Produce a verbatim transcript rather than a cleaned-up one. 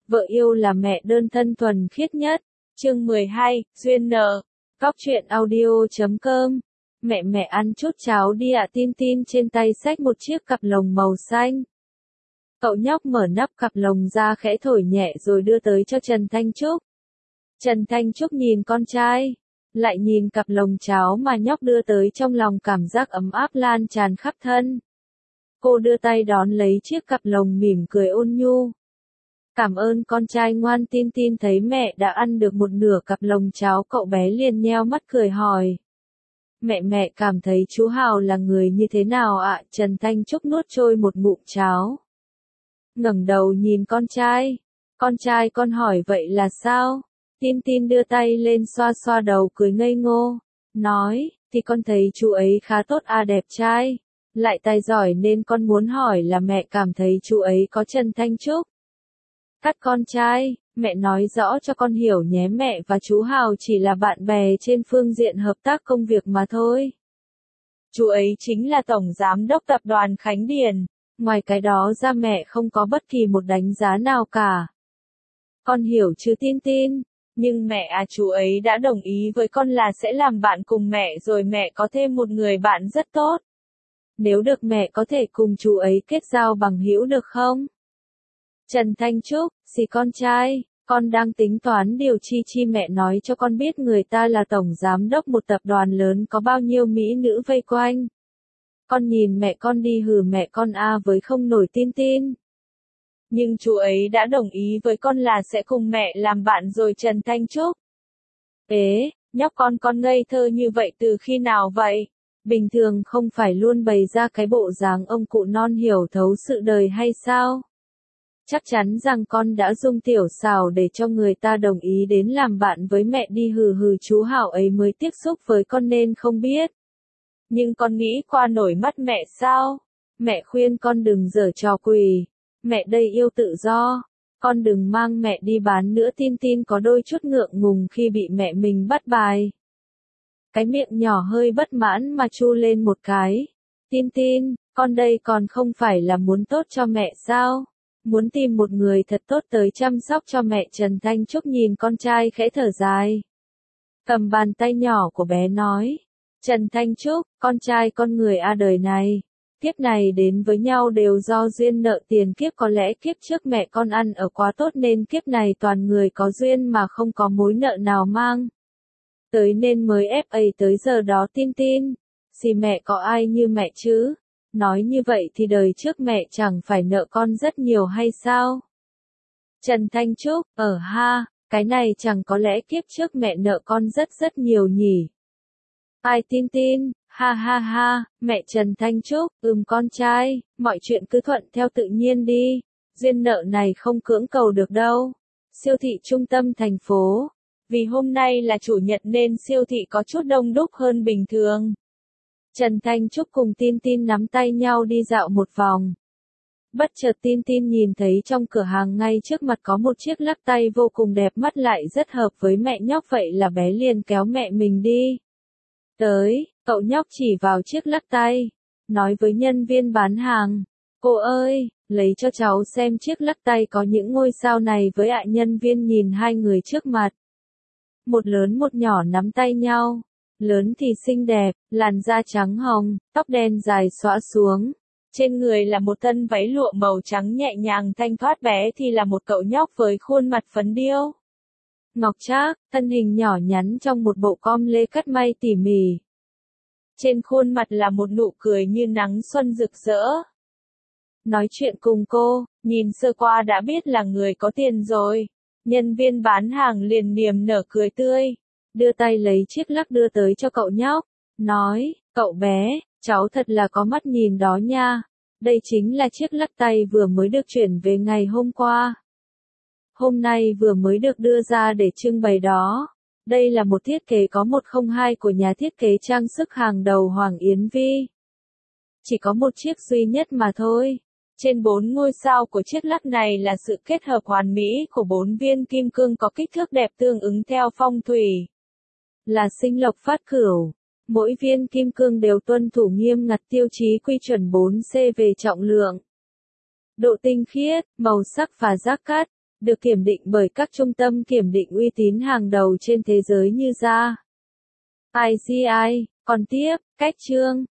Vợ yêu là mẹ đơn thân thuần khiết nhất. Chương mười hai, duyên nợ. Cóc truyện audio chấm com. Mẹ mẹ ăn chút cháo đi ạ. Tin Tin trên tay xách một chiếc cặp lồng màu xanh. Cậu nhóc mở nắp cặp lồng ra khẽ thổi nhẹ rồi đưa tới cho Trần Thanh Trúc. Trần Thanh Trúc nhìn con trai, lại nhìn cặp lồng cháo mà nhóc đưa tới, trong lòng cảm giác ấm áp lan tràn khắp thân. Cô đưa tay đón lấy chiếc cặp lồng mỉm cười ôn nhu. Cảm ơn con trai ngoan. Tin Tin thấy mẹ đã ăn được một nửa cặp lồng cháo, cậu bé liền nheo mắt cười hỏi. Mẹ mẹ cảm thấy chú Hào là người như thế nào ạ? Trần Thanh Trúc nuốt trôi một ngụm cháo, ngẩng đầu nhìn con trai. Con trai con hỏi vậy là sao? Tin Tin đưa tay lên xoa xoa đầu cười ngây ngô, nói, thì con thấy chú ấy khá tốt à, đẹp trai, lại tài giỏi, nên con muốn hỏi là mẹ cảm thấy chú ấy có. Trần Thanh Trúc cắt con trai, mẹ nói rõ cho con hiểu nhé, mẹ và chú Hào chỉ là bạn bè trên phương diện hợp tác công việc mà thôi. Chú ấy chính là Tổng Giám đốc Tập đoàn Khánh Điền, ngoài cái đó ra mẹ không có bất kỳ một đánh giá nào cả. Con hiểu chứ Tin Tin? Nhưng mẹ à, chú ấy đã đồng ý với con là sẽ làm bạn cùng mẹ, rồi mẹ có thêm một người bạn rất tốt. Nếu được mẹ có thể cùng chú ấy kết giao bằng hữu được không? Trần Thanh Trúc, xì con trai, con đang tính toán điều chi chi, mẹ nói cho con biết người ta là tổng giám đốc một tập đoàn lớn, có bao nhiêu mỹ nữ vây quanh. Con nhìn mẹ con đi, hừ mẹ con a với không nổi. Tin Tin. Nhưng chú ấy đã đồng ý với con là sẽ cùng mẹ làm bạn rồi. Trần Thanh Trúc. Ế, nhóc con con ngây thơ như vậy từ khi nào vậy? Bình thường không phải luôn bày ra cái bộ dáng ông cụ non hiểu thấu sự đời hay sao? Chắc chắn rằng con đã dung tiểu xảo để cho người ta đồng ý đến làm bạn với mẹ đi, hừ hừ chú Hảo ấy mới tiếp xúc với con nên không biết. Nhưng con nghĩ qua nổi mắt mẹ sao? Mẹ khuyên con đừng giở trò quỷ. Mẹ đây yêu tự do. Con đừng mang mẹ đi bán nữa. Tin Tin có đôi chút ngượng ngùng khi bị mẹ mình bắt bài. Cái miệng nhỏ hơi bất mãn mà chu lên một cái. Tin Tin, con đây còn không phải là muốn tốt cho mẹ sao? Muốn tìm một người thật tốt tới chăm sóc cho mẹ. Trần Thanh Trúc nhìn con trai khẽ thở dài, cầm bàn tay nhỏ của bé nói. Trần Thanh Trúc, con trai con người a, đời này, kiếp này đến với nhau đều do duyên nợ tiền kiếp, có lẽ kiếp trước mẹ con ăn ở quá tốt nên kiếp này toàn người có duyên mà không có mối nợ nào mang tới nên mới ép ấy tới giờ đó. Tin Tin, xì mẹ có ai như mẹ chứ? Nói như vậy thì đời trước mẹ chẳng phải nợ con rất nhiều hay sao? Trần Thanh Trúc, ở ha, cái này chẳng có lẽ kiếp trước mẹ nợ con rất rất nhiều nhỉ? Ai? Tin Tin, ha ha ha, mẹ. Trần Thanh Trúc, ừm con trai, mọi chuyện cứ thuận theo tự nhiên đi, duyên nợ này không cưỡng cầu được đâu. Siêu thị trung tâm thành phố. Vì hôm nay là chủ nhật nên siêu thị có chút đông đúc hơn bình thường. Trần Thanh Trúc cùng Tin Tin nắm tay nhau đi dạo một vòng. Bất chợt Tin Tin nhìn thấy trong cửa hàng ngay trước mặt có một chiếc lắc tay vô cùng đẹp mắt, lại rất hợp với mẹ nhóc, vậy là bé liền kéo mẹ mình đi tới. Cậu nhóc chỉ vào chiếc lắc tay, nói với nhân viên bán hàng, cô ơi, lấy cho cháu xem chiếc lắc tay có những ngôi sao này với ạ. Nhân viên nhìn hai người trước mặt, một lớn một nhỏ nắm tay nhau. Lớn thì xinh đẹp, làn da trắng hồng, tóc đen dài xõa xuống. Trên người là một thân váy lụa màu trắng nhẹ nhàng thanh thoát, bé thì là một cậu nhóc với khuôn mặt phấn điêu ngọc trác, thân hình nhỏ nhắn trong một bộ com lê cắt may tỉ mỉ. Trên khuôn mặt là một nụ cười như nắng xuân rực rỡ. Nói chuyện cùng cô, nhìn sơ qua đã biết là người có tiền rồi. Nhân viên bán hàng liền niềm nở cười tươi, đưa tay lấy chiếc lắc đưa tới cho cậu nhóc, nói, cậu bé, cháu thật là có mắt nhìn đó nha. Đây chính là chiếc lắc tay vừa mới được chuyển về ngày hôm qua. Hôm nay vừa mới được đưa ra để trưng bày đó. Đây là một thiết kế có một không hai của nhà thiết kế trang sức hàng đầu Hoàng Yến Vi. Chỉ có một chiếc duy nhất mà thôi. Trên bốn ngôi sao của chiếc lắc này là sự kết hợp hoàn mỹ của bốn viên kim cương có kích thước đẹp tương ứng theo phong thủy. Là sinh lộc phát cửu. Mỗi viên kim cương đều tuân thủ nghiêm ngặt tiêu chí quy chuẩn bốn C về trọng lượng, độ tinh khiết, màu sắc và giác cắt. được kiểm định bởi các trung tâm kiểm định uy tín hàng đầu trên thế giới như gia i giê i. Còn tiếp, cách chương